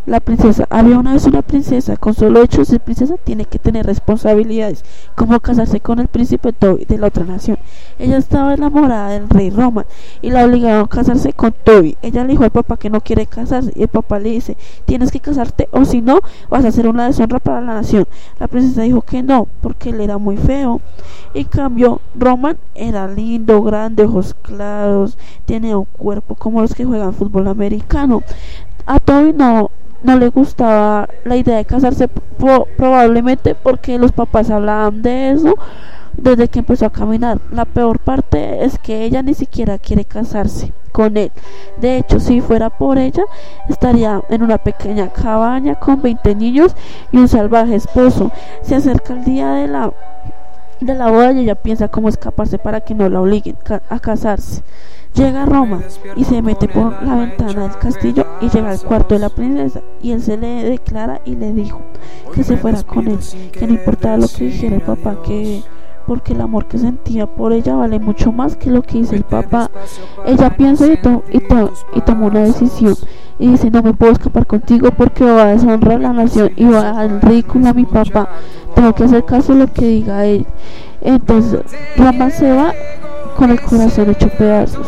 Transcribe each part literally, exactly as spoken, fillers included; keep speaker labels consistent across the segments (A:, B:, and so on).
A: La princesa. Había una vez una princesa. Con solo hecho de ser princesa tiene que tener responsabilidades, como casarse con el príncipe Toby de la otra nación. Ella estaba enamorada del rey Roman y la obligaron a casarse con Toby. Ella le dijo al papá que no quiere casarse y el papá le dice: tienes que casarte o si no vas a hacer una deshonra para la nación. La princesa dijo que no porque él era muy feo. En cambio Roman era lindo, grande, ojos claros, tenía un cuerpo como los que juegan fútbol americano. A Toby no no le gustaba la idea de casarse, po- probablemente porque los papás hablaban de eso desde que empezó a caminar. La peor parte es que ella ni siquiera quiere casarse con él. De hecho, si fuera por ella, estaría en una pequeña cabaña con veinte niños y un salvaje esposo. Se acerca el día de la de la boda y ella piensa cómo escaparse para que no la obliguen ca- a casarse. Llega a Roma y se mete por la ventana del castillo y llega al cuarto de la princesa y él se le declara y le dijo que se fuera con él, que no importaba lo que dijera el papá, que porque el amor que sentía por ella vale mucho más que lo que dice el papá. Ella piensa y, to y, to y toma una decisión y dice: no me puedo escapar contigo porque va a deshonrar a la nación y va a dar ridículo a mi papá. Tengo que hacer caso a lo que diga él. Entonces Roma se va con el corazón hecho pedazos.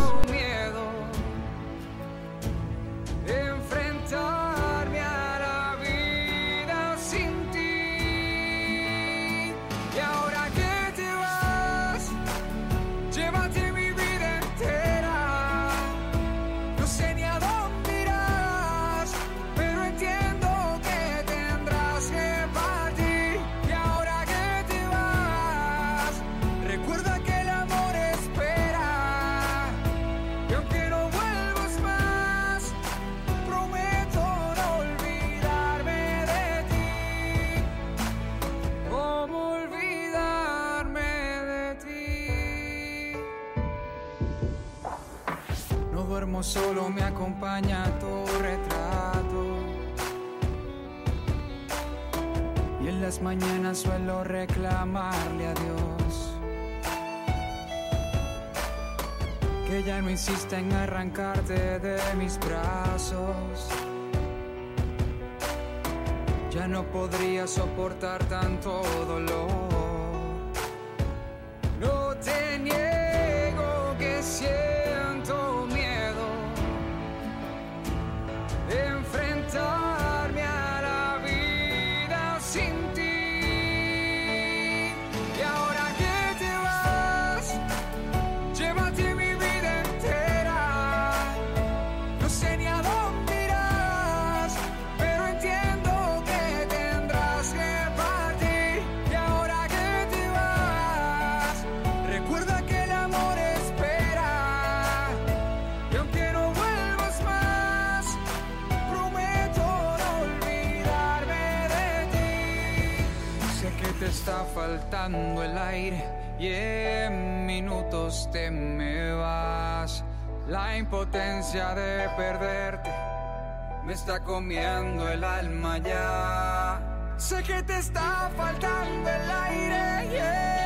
B: Duermo solo, me acompaña tu retrato y en las mañanas suelo reclamarle a Dios que ya no insista en arrancarte de mis brazos. Ya no podría soportar tanto dolor. No te niego que siento miedo de enfrentarme a la vida sin ti. Y ahora que te vas, llévate mi vida entera. No sé ni a dónde irás, pero entiendo que tendrás que partir. Y ahora que te vas, recuerda que el amor espera. Y aunque no vuelvas más, prometo no olvidarme de ti. Sé que te está faltando el aire y en minutos te me vas. La impotencia de perderte me está comiendo el alma ya. Sé que te está faltando el aire, yeah.